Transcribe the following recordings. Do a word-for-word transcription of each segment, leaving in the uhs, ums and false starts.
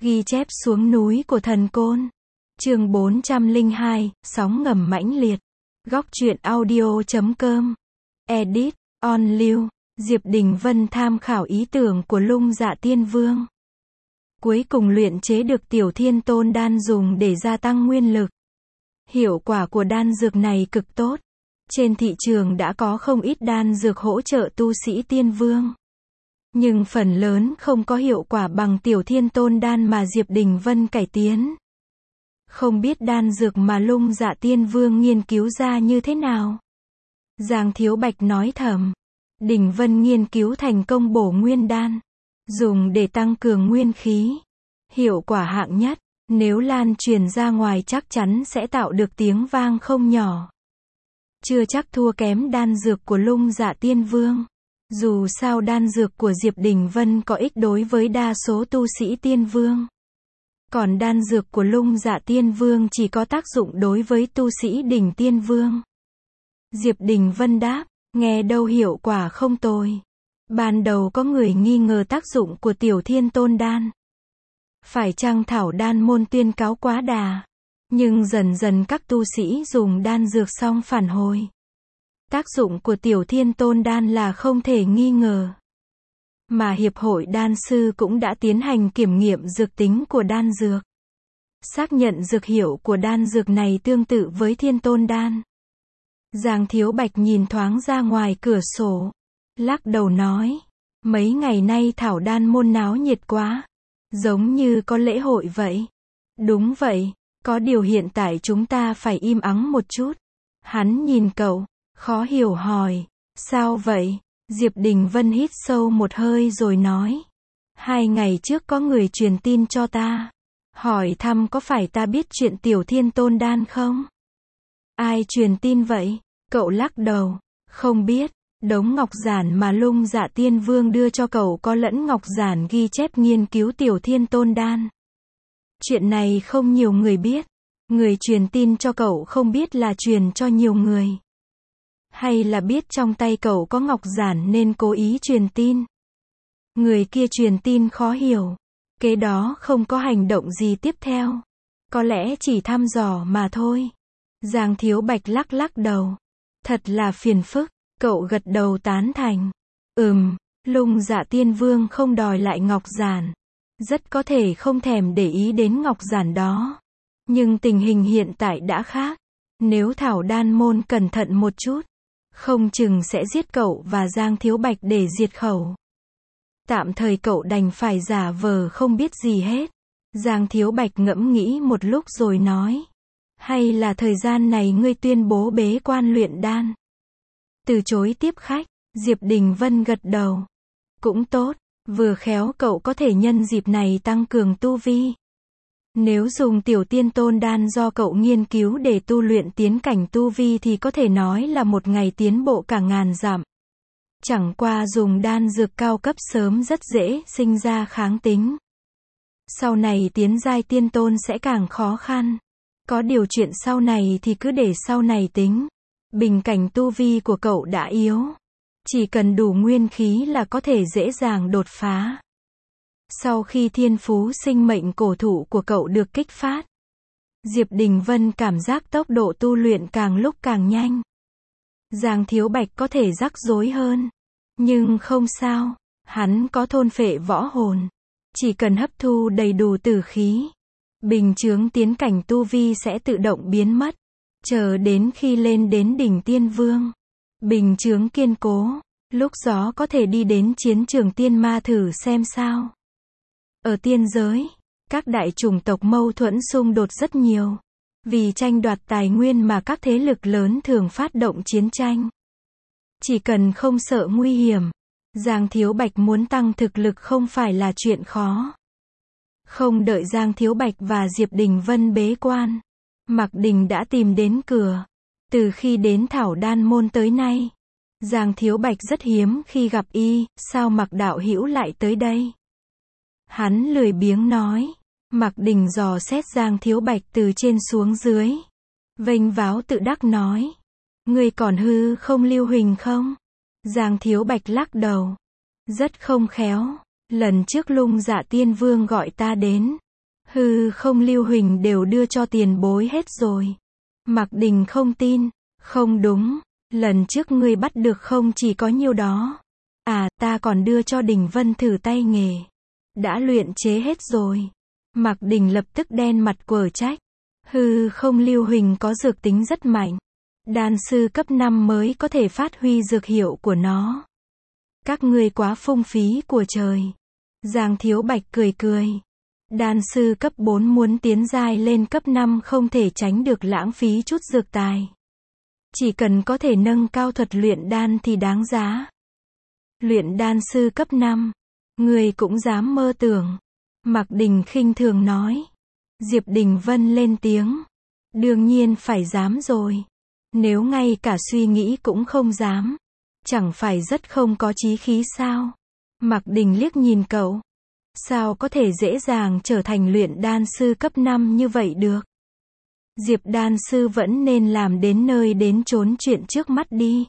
Ghi chép xuống núi của thần côn. Chương bốn trăm lẻ hai, sóng ngầm mãnh liệt. Góc truyện audio chấm com. Edit, on lưu. Diệp Đình Vân tham khảo ý tưởng của Lung Dạ Tiên Vương. Cuối cùng luyện chế được Tiểu Thiên Tôn đan dùng để gia tăng nguyên lực. Hiệu quả của đan dược này cực tốt. Trên thị trường đã có không ít đan dược hỗ trợ tu sĩ tiên vương. Nhưng phần lớn không có hiệu quả bằng Tiểu Thiên Tôn đan mà Diệp Đình Vân cải tiến. Không biết đan dược mà Lung Dạ Tiên Vương nghiên cứu ra như thế nào? Giang Thiếu Bạch nói thầm. Đình Vân nghiên cứu thành công bổ nguyên đan. Dùng để tăng cường nguyên khí. Hiệu quả hạng nhất. Nếu lan truyền ra ngoài chắc chắn sẽ tạo được tiếng vang không nhỏ. Chưa chắc thua kém đan dược của Lung Dạ Tiên Vương. Dù sao đan dược của Diệp Đình Vân có ích đối với đa số tu sĩ tiên vương. Còn đan dược của Lung Dạ Tiên Vương chỉ có tác dụng đối với tu sĩ đỉnh tiên vương. Diệp Đình Vân đáp, nghe đâu hiệu quả không tồi. Ban đầu có người nghi ngờ tác dụng của Tiểu Thiên Tôn đan. Phải chăng thảo đan môn tuyên cáo quá đà. Nhưng dần dần các tu sĩ dùng đan dược xong phản hồi. Tác dụng của Tiểu Thiên Tôn đan là không thể nghi ngờ. Mà Hiệp hội Đan Sư cũng đã tiến hành kiểm nghiệm dược tính của đan dược. Xác nhận dược hiệu của đan dược này tương tự với Thiên Tôn đan. Giang Thiếu Bạch nhìn thoáng ra ngoài cửa sổ. Lắc đầu nói. Mấy ngày nay thảo đan môn náo nhiệt quá. Giống như có lễ hội vậy. Đúng vậy. Có điều hiện tại chúng ta phải im ắng một chút. Hắn nhìn cậu. Khó hiểu hỏi. Sao vậy? Diệp Đình Vân hít sâu một hơi rồi nói. Hai ngày trước có người truyền tin cho ta. Hỏi thăm có phải ta biết chuyện Tiểu Thiên Tôn đan không? Ai truyền tin vậy? Cậu lắc đầu. Không biết. Đống ngọc giản mà Lung Dạ Tiên Vương đưa cho cậu có lẫn ngọc giản ghi chép nghiên cứu Tiểu Thiên Tôn đan. Chuyện này không nhiều người biết. Người truyền tin cho cậu không biết là truyền cho nhiều người. Hay là biết trong tay cậu có ngọc giản nên cố ý truyền tin. Người kia truyền tin khó hiểu. Kế đó không có hành động gì tiếp theo. Có lẽ chỉ thăm dò mà thôi. Giang Thiếu Bạch lắc lắc đầu. Thật là phiền phức. Cậu gật đầu tán thành. Ừm, Lung Dạ Tiên Vương không đòi lại ngọc giản. Rất có thể không thèm để ý đến ngọc giản đó. Nhưng tình hình hiện tại đã khác. Nếu thảo đan môn cẩn thận một chút. Không chừng sẽ giết cậu và Giang Thiếu Bạch để diệt khẩu. Tạm thời cậu đành phải giả vờ không biết gì hết. Giang Thiếu Bạch ngẫm nghĩ một lúc rồi nói. Hay là thời gian này ngươi tuyên bố bế quan luyện đan. Từ chối tiếp khách, Diệp Đình Vân gật đầu. Cũng tốt, vừa khéo cậu có thể nhân dịp này tăng cường tu vi. Nếu dùng Tiểu Thiên Tôn đan do cậu nghiên cứu để tu luyện tiến cảnh tu vi thì có thể nói là một ngày tiến bộ cả ngàn dặm. Chẳng qua dùng đan dược cao cấp sớm rất dễ sinh ra kháng tính. Sau này tiến giai tiên tôn sẽ càng khó khăn. Có điều chuyện sau này thì cứ để sau này tính. Bình cảnh tu vi của cậu đã yếu. Chỉ cần đủ nguyên khí là có thể dễ dàng đột phá. Sau khi thiên phú sinh mệnh cổ thụ của cậu được kích phát, Diệp Đình Vân cảm giác tốc độ tu luyện càng lúc càng nhanh. Giang Thiếu Bạch có thể rắc rối hơn. Nhưng không sao, hắn có thôn phệ võ hồn. Chỉ cần hấp thu đầy đủ tử khí, bình chướng tiến cảnh tu vi sẽ tự động biến mất. Chờ đến khi lên đến đỉnh tiên vương, bình chướng kiên cố, lúc đó có thể đi đến chiến trường tiên ma thử xem sao. Ở tiên giới, các đại chủng tộc mâu thuẫn xung đột rất nhiều. Vì tranh đoạt tài nguyên mà các thế lực lớn thường phát động chiến tranh. Chỉ cần không sợ nguy hiểm, Giang Thiếu Bạch muốn tăng thực lực không phải là chuyện khó. Không đợi Giang Thiếu Bạch và Diệp Đình Vân bế quan, Mạc Đình đã tìm đến cửa. Từ khi đến thảo đan môn tới nay, Giang Thiếu Bạch rất hiếm khi gặp y, sao Mạc đạo hữu lại tới đây? Hắn lười biếng nói. Mạc Đình dò xét Giang Thiếu Bạch từ trên xuống dưới. Vênh váo tự đắc nói. Ngươi còn hư không lưu huỳnh không? Giang Thiếu Bạch lắc đầu. Rất không khéo. Lần trước Lung Dạ Tiên Vương gọi ta đến. Hư không lưu huỳnh đều đưa cho tiền bối hết rồi. Mạc Đình không tin. Không đúng, lần trước ngươi bắt được không chỉ có nhiêu đó. À, ta còn đưa cho Đình Vân thử tay nghề. Đã luyện chế hết rồi. Mạc Đình lập tức đen mặt quở trách. Hư không lưu huỳnh có dược tính rất mạnh. Đan sư cấp năm mới có thể phát huy dược hiệu của nó. Các ngươi quá phung phí của trời. Giang Thiếu Bạch cười cười. Đan sư cấp bốn muốn tiến giai lên cấp năm không thể tránh được lãng phí chút dược tài. Chỉ cần có thể nâng cao thuật luyện đan thì đáng giá. Luyện đan sư cấp năm. Người cũng dám mơ tưởng. Mạc Đình khinh thường nói. Diệp Đình Vân lên tiếng. Đương nhiên phải dám rồi. Nếu ngay cả suy nghĩ cũng không dám. Chẳng phải rất không có chí khí sao? Mạc Đình liếc nhìn cậu. Sao có thể dễ dàng trở thành luyện đan sư cấp năm như vậy được? Diệp đan sư vẫn nên làm đến nơi đến chốn chuyện trước mắt đi.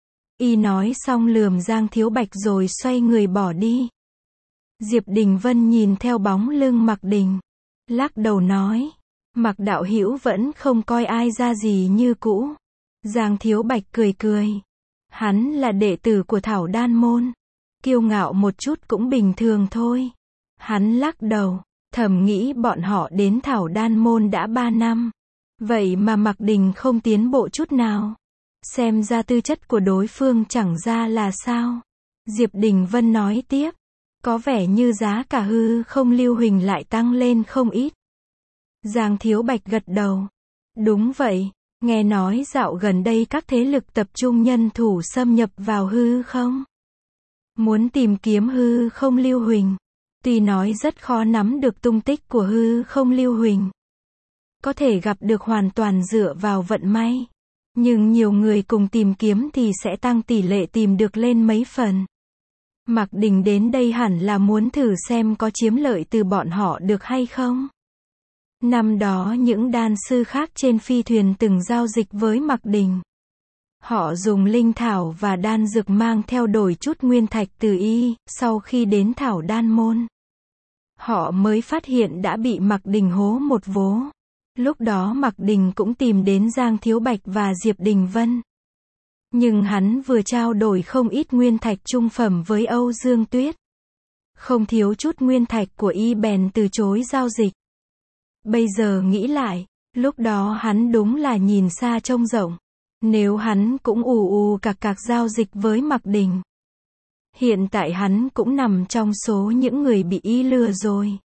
Y nói xong lườm Giang Thiếu Bạch rồi xoay người bỏ đi. Diệp Đình Vân nhìn theo bóng lưng Mạc Đình. Lắc đầu nói. Mạc đạo hữu vẫn không coi ai ra gì như cũ. Giang Thiếu Bạch cười cười. Hắn là đệ tử của Thảo Đan Môn. Kiêu ngạo một chút cũng bình thường thôi. Hắn lắc đầu. Thầm nghĩ bọn họ đến Thảo Đan Môn đã ba năm. Vậy mà Mạc Đình không tiến bộ chút nào. Xem ra tư chất của đối phương chẳng ra là sao. Diệp Đình Vân nói tiếp. Có vẻ như giá cả hư không lưu huỳnh lại tăng lên không ít. Giang Thiếu Bạch gật đầu. Đúng vậy, nghe nói dạo gần đây các thế lực tập trung nhân thủ xâm nhập vào hư không. Muốn tìm kiếm hư không lưu huỳnh. Tuy nói rất khó nắm được tung tích của hư không lưu huỳnh. Có thể gặp được hoàn toàn dựa vào vận may. Nhưng nhiều người cùng tìm kiếm thì sẽ tăng tỷ lệ tìm được lên mấy phần. Mạc Đình đến đây hẳn là muốn thử xem có chiếm lợi từ bọn họ được hay không. Năm đó những đan sư khác trên phi thuyền từng giao dịch với Mạc Đình. Họ dùng linh thảo và đan dược mang theo đổi chút nguyên thạch từ y, sau khi đến Thảo Đan Môn. Họ mới phát hiện đã bị Mạc Đình hố một vố. Lúc đó Mạc Đình cũng tìm đến Giang Thiếu Bạch và Diệp Đình Vân. Nhưng hắn vừa trao đổi không ít nguyên thạch trung phẩm với Âu Dương Tuyết. Không thiếu chút nguyên thạch của y bèn từ chối giao dịch. Bây giờ nghĩ lại, lúc đó hắn đúng là nhìn xa trông rộng. Nếu hắn cũng ù ù cạc cạc giao dịch với Mạc Đình. Hiện tại hắn cũng nằm trong số những người bị y lừa rồi.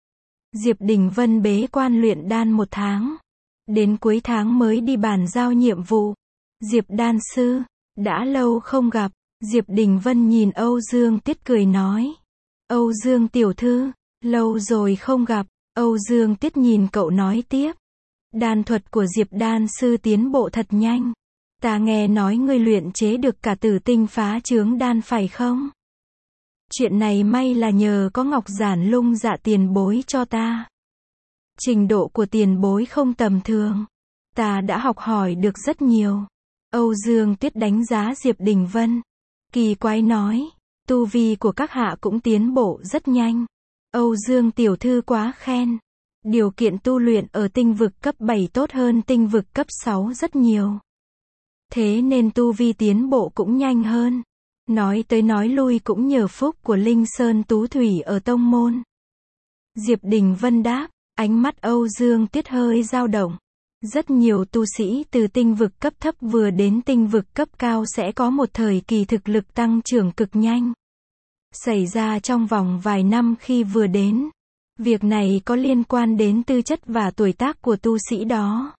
Diệp Đình Vân bế quan luyện đan một tháng. Đến cuối tháng mới đi bàn giao nhiệm vụ. Diệp đan sư, đã lâu không gặp. Diệp Đình Vân nhìn Âu Dương Tuyết cười nói. Âu Dương tiểu thư, lâu rồi không gặp. Âu Dương Tuyết nhìn cậu nói tiếp. Đan thuật của Diệp đan sư tiến bộ thật nhanh. Ta nghe nói ngươi luyện chế được cả tử tinh phá chướng đan phải không? Chuyện này may là nhờ có Ngọc Giản Lung dạ tiền bối cho ta. Trình độ của tiền bối không tầm thường. Ta đã học hỏi được rất nhiều. Âu Dương Tuyết đánh giá Diệp Đình Vân. Kỳ quái nói. Tu vi của các hạ cũng tiến bộ rất nhanh. Âu Dương tiểu thư quá khen. Điều kiện tu luyện ở tinh vực cấp bảy tốt hơn tinh vực cấp sáu rất nhiều. Thế nên tu vi tiến bộ cũng nhanh hơn. Nói tới nói lui cũng nhờ phúc của Linh Sơn Tú Thủy ở tông môn. Diệp Đình Vân đáp, ánh mắt Âu Dương Tuyết hơi dao động. Rất nhiều tu sĩ từ tinh vực cấp thấp vừa đến tinh vực cấp cao sẽ có một thời kỳ thực lực tăng trưởng cực nhanh. Xảy ra trong vòng vài năm khi vừa đến. Việc này có liên quan đến tư chất và tuổi tác của tu sĩ đó.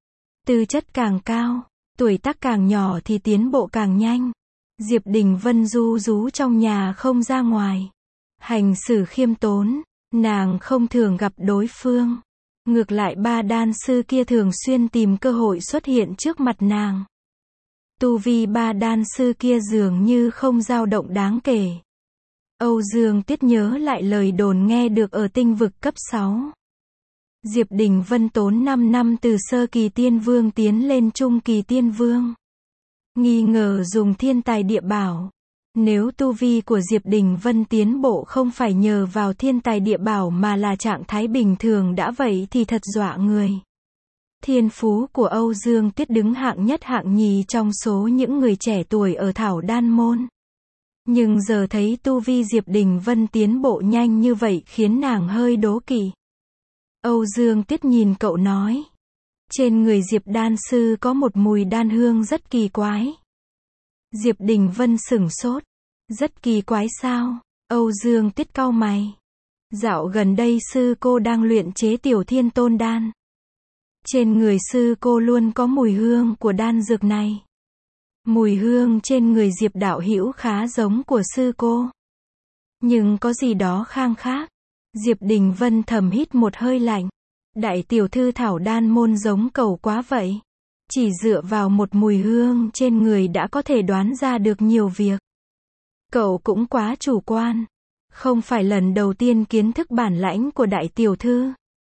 Tư chất càng cao, tuổi tác càng nhỏ thì tiến bộ càng nhanh. Diệp Đình Vân ru rú trong nhà không ra ngoài. Hành xử khiêm tốn, nàng không thường gặp đối phương. Ngược lại ba đan sư kia thường xuyên tìm cơ hội xuất hiện trước mặt nàng. Tu vi ba đan sư kia dường như không dao động đáng kể. Âu Dương Tuyết nhớ lại lời đồn nghe được ở tinh vực cấp sáu. Diệp Đình Vân tốn năm năm từ sơ kỳ tiên vương tiến lên trung kỳ tiên vương. Nghi ngờ dùng thiên tài địa bảo. Nếu tu vi của Diệp Đình Vân tiến bộ không phải nhờ vào thiên tài địa bảo mà là trạng thái bình thường đã vậy thì thật dọa người. Thiên phú của Âu Dương Tuyết đứng hạng nhất hạng nhì trong số những người trẻ tuổi ở Thảo Đan Môn. Nhưng giờ thấy tu vi Diệp Đình Vân tiến bộ nhanh như vậy khiến nàng hơi đố kỵ. Âu Dương Tuyết nhìn cậu nói. Trên người Diệp đan sư có một mùi đan hương rất kỳ quái. Diệp Đình Vân sửng sốt. Rất kỳ quái sao? Âu Dương Tuyết cau mày. Dạo gần đây sư cô đang luyện chế Tiểu Thiên Tôn đan. Trên người sư cô luôn có mùi hương của đan dược này. Mùi hương trên người Diệp đạo hữu khá giống của sư cô. Nhưng có gì đó khang khác. Diệp Đình Vân thầm hít một hơi lạnh. Đại tiểu thư Thảo Đan Môn giống cậu quá vậy. Chỉ dựa vào một mùi hương trên người đã có thể đoán ra được nhiều việc. Cậu cũng quá chủ quan. Không phải lần đầu tiên kiến thức bản lãnh của đại tiểu thư.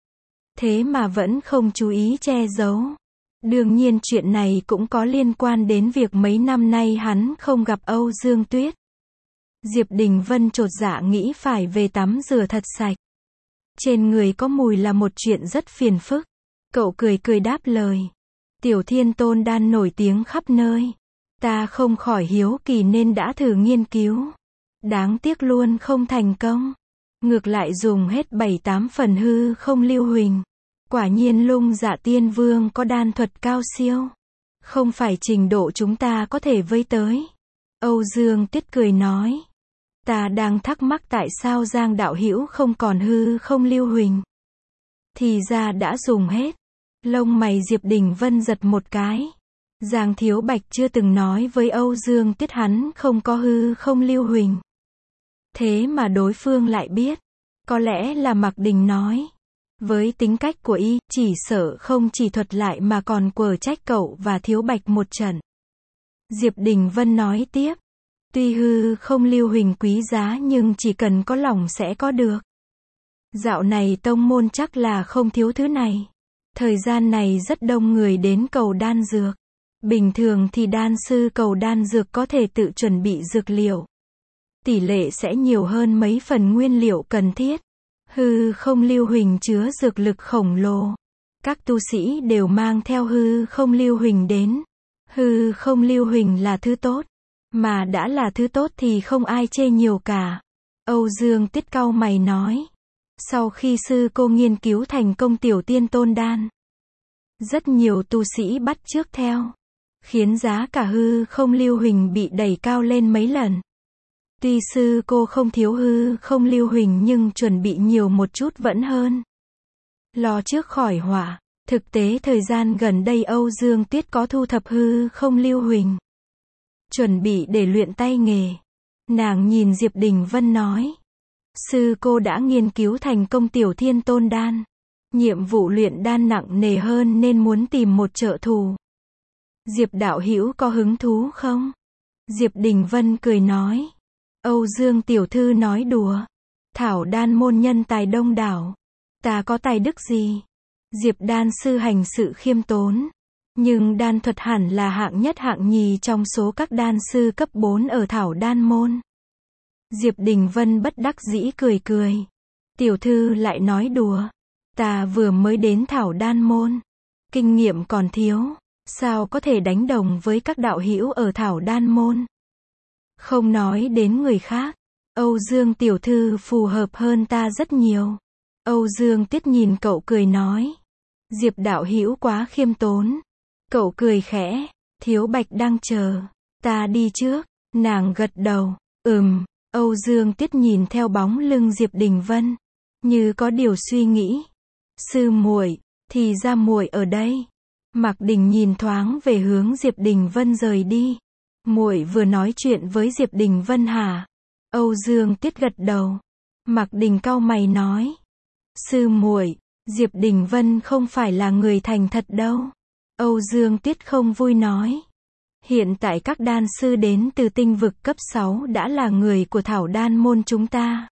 Thế mà vẫn không chú ý che giấu. Đương nhiên chuyện này cũng có liên quan đến việc mấy năm nay hắn không gặp Âu Dương Tuyết. Diệp Đình Vân chột dạ nghĩ phải về tắm rửa thật sạch. Trên người có mùi là một chuyện rất phiền phức. Cậu cười cười đáp lời. Tiểu Thiên Tôn đan nổi tiếng khắp nơi. Ta không khỏi hiếu kỳ nên đã thử nghiên cứu. Đáng tiếc luôn không thành công. Ngược lại dùng hết bảy tám phần hư không lưu huỳnh. Quả nhiên Lung Dạ Tiên Vương có đan thuật cao siêu. Không phải trình độ chúng ta có thể với tới. Âu Dương Tuyết cười nói. Ta đang thắc mắc tại sao Giang đạo hữu không còn hư không lưu huỳnh. Thì ra đã dùng hết. Lông mày Diệp Đình Vân giật một cái. Giang Thiếu Bạch chưa từng nói với Âu Dương Tuyết hắn không có hư không lưu huỳnh. Thế mà đối phương lại biết. Có lẽ là Mạc Đình nói. Với tính cách của y, chỉ sợ không chỉ thuật lại mà còn quở trách cậu và Thiếu Bạch một trận. Diệp Đình Vân nói tiếp. Tuy hư không lưu huỳnh quý giá nhưng chỉ cần có lòng sẽ có được. Dạo này tông môn chắc là không thiếu thứ này. Thời gian này rất đông người đến cầu đan dược. Bình thường thì đan sư cầu đan dược có thể tự chuẩn bị dược liệu. Tỷ lệ sẽ nhiều hơn mấy phần nguyên liệu cần thiết. Hư không lưu huỳnh chứa dược lực khổng lồ. Các tu sĩ đều mang theo hư không lưu huỳnh đến. Hư không lưu huỳnh là thứ tốt. Mà đã là thứ tốt thì không ai chê nhiều cả. Âu Dương Tuyết cau mày nói. Sau khi sư cô nghiên cứu thành công Tiểu Tiên Tôn đan. Rất nhiều tu sĩ bắt chước theo. Khiến giá cả hư không lưu huỳnh bị đẩy cao lên mấy lần. Tuy sư cô không thiếu hư không lưu huỳnh nhưng chuẩn bị nhiều một chút vẫn hơn. Lo trước khỏi họa. Thực tế thời gian gần đây Âu Dương Tuyết có thu thập hư không lưu huỳnh. Chuẩn bị để luyện tay nghề. Nàng nhìn Diệp Đình Vân nói. Sư cô đã nghiên cứu thành công Tiểu Thiên Tôn đan. Nhiệm vụ luyện đan nặng nề hơn nên muốn tìm một trợ thủ. Diệp đạo hữu có hứng thú không? Diệp Đình Vân cười nói. Âu Dương tiểu thư nói đùa. Thảo Đan môn nhân tài đông đảo. Ta có tài đức gì? Diệp đan sư hành sự khiêm tốn. Nhưng đan thuật hẳn là hạng nhất hạng nhì trong số các đan sư cấp bốn ở Thảo Đan môn. Diệp Đình Vân bất đắc dĩ cười cười. Tiểu thư lại nói đùa. Ta vừa mới đến Thảo Đan môn. Kinh nghiệm còn thiếu. Sao có thể đánh đồng với các đạo hữu ở Thảo Đan môn? Không nói đến người khác. Âu Dương tiểu thư phù hợp hơn ta rất nhiều. Âu Dương Tuyết nhìn cậu cười nói. Diệp đạo hữu quá khiêm tốn. Cậu cười khẽ. Thiếu Bạch đang chờ. Ta đi trước. Nàng gật đầu. Ừm. Âu Dương Tuyết nhìn theo bóng lưng Diệp Đình Vân. Như có điều suy nghĩ. Sư muội, thì ra muội ở đây. Mạc Đình nhìn thoáng về hướng Diệp Đình Vân rời đi. Muội vừa nói chuyện với Diệp Đình Vân hả? Âu Dương Tuyết gật đầu. Mạc Đình cau mày nói. Sư muội, Diệp Đình Vân không phải là người thành thật đâu. Âu Dương Tuyết không vui nói. Hiện tại các đan sư đến từ tinh vực cấp sáu đã là người của Thảo Đan môn chúng ta.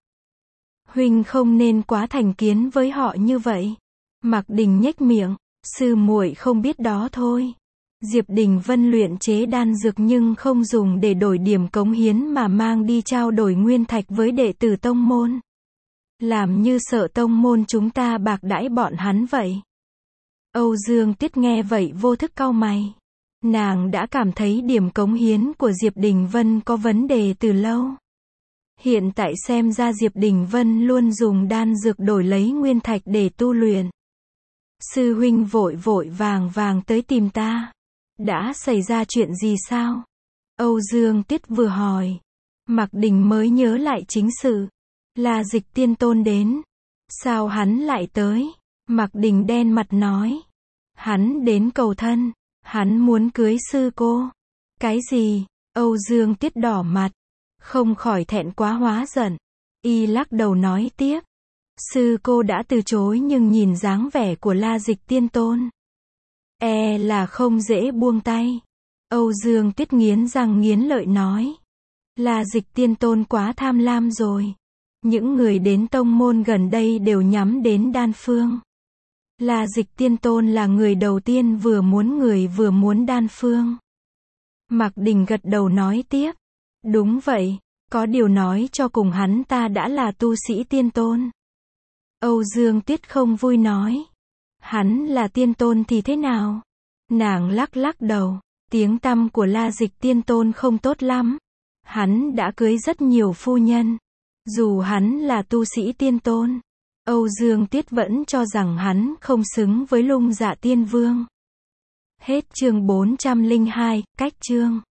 Huynh không nên quá thành kiến với họ như vậy. Mạc Đình nhếch miệng. Sư muội không biết đó thôi. Diệp Đình Vân luyện chế đan dược nhưng không dùng để đổi điểm cống hiến mà mang đi trao đổi nguyên thạch với đệ tử tông môn. Làm như sợ tông môn chúng ta bạc đãi bọn hắn vậy. Âu Dương Tuyết nghe vậy vô thức cau mày. Nàng đã cảm thấy điểm cống hiến của Diệp Đình Vân có vấn đề từ lâu. Hiện tại xem ra Diệp Đình Vân luôn dùng đan dược đổi lấy nguyên thạch để tu luyện. Sư huynh vội vội vàng vàng tới tìm ta. Đã xảy ra chuyện gì sao? Âu Dương Tuyết vừa hỏi. Mạc Đình mới nhớ lại chính sự. Là Dịch Tiên Tôn đến. Sao hắn lại tới? Mạc Đình đen mặt nói. Hắn đến cầu thân. Hắn muốn cưới sư cô. Cái gì? Âu Dương Tuyết đỏ mặt. Không khỏi thẹn quá hóa giận. Y lắc đầu nói tiếp. Sư cô đã từ chối nhưng nhìn dáng vẻ của La Dịch Tiên Tôn. E là không dễ buông tay. Âu Dương Tuyết nghiến răng nghiến lợi nói. La Dịch Tiên Tôn quá tham lam rồi. Những người đến tông môn gần đây đều nhắm đến đan phương. La Dịch Tiên Tôn là người đầu tiên vừa muốn người vừa muốn đan phương. Mạc Đình gật đầu nói tiếp. Đúng vậy, có điều nói cho cùng hắn ta đã là tu sĩ tiên tôn. Âu Dương Tuyết không vui nói. Hắn là tiên tôn thì thế nào? Nàng lắc lắc đầu. Tiếng tăm của La Dịch Tiên Tôn không tốt lắm. Hắn đã cưới rất nhiều phu nhân. Dù hắn là tu sĩ tiên tôn, Âu Dương Tuyết vẫn cho rằng hắn không xứng với Lung Dạ Tiên Vương. Hết chương bốn trăm lẻ hai, cách chương.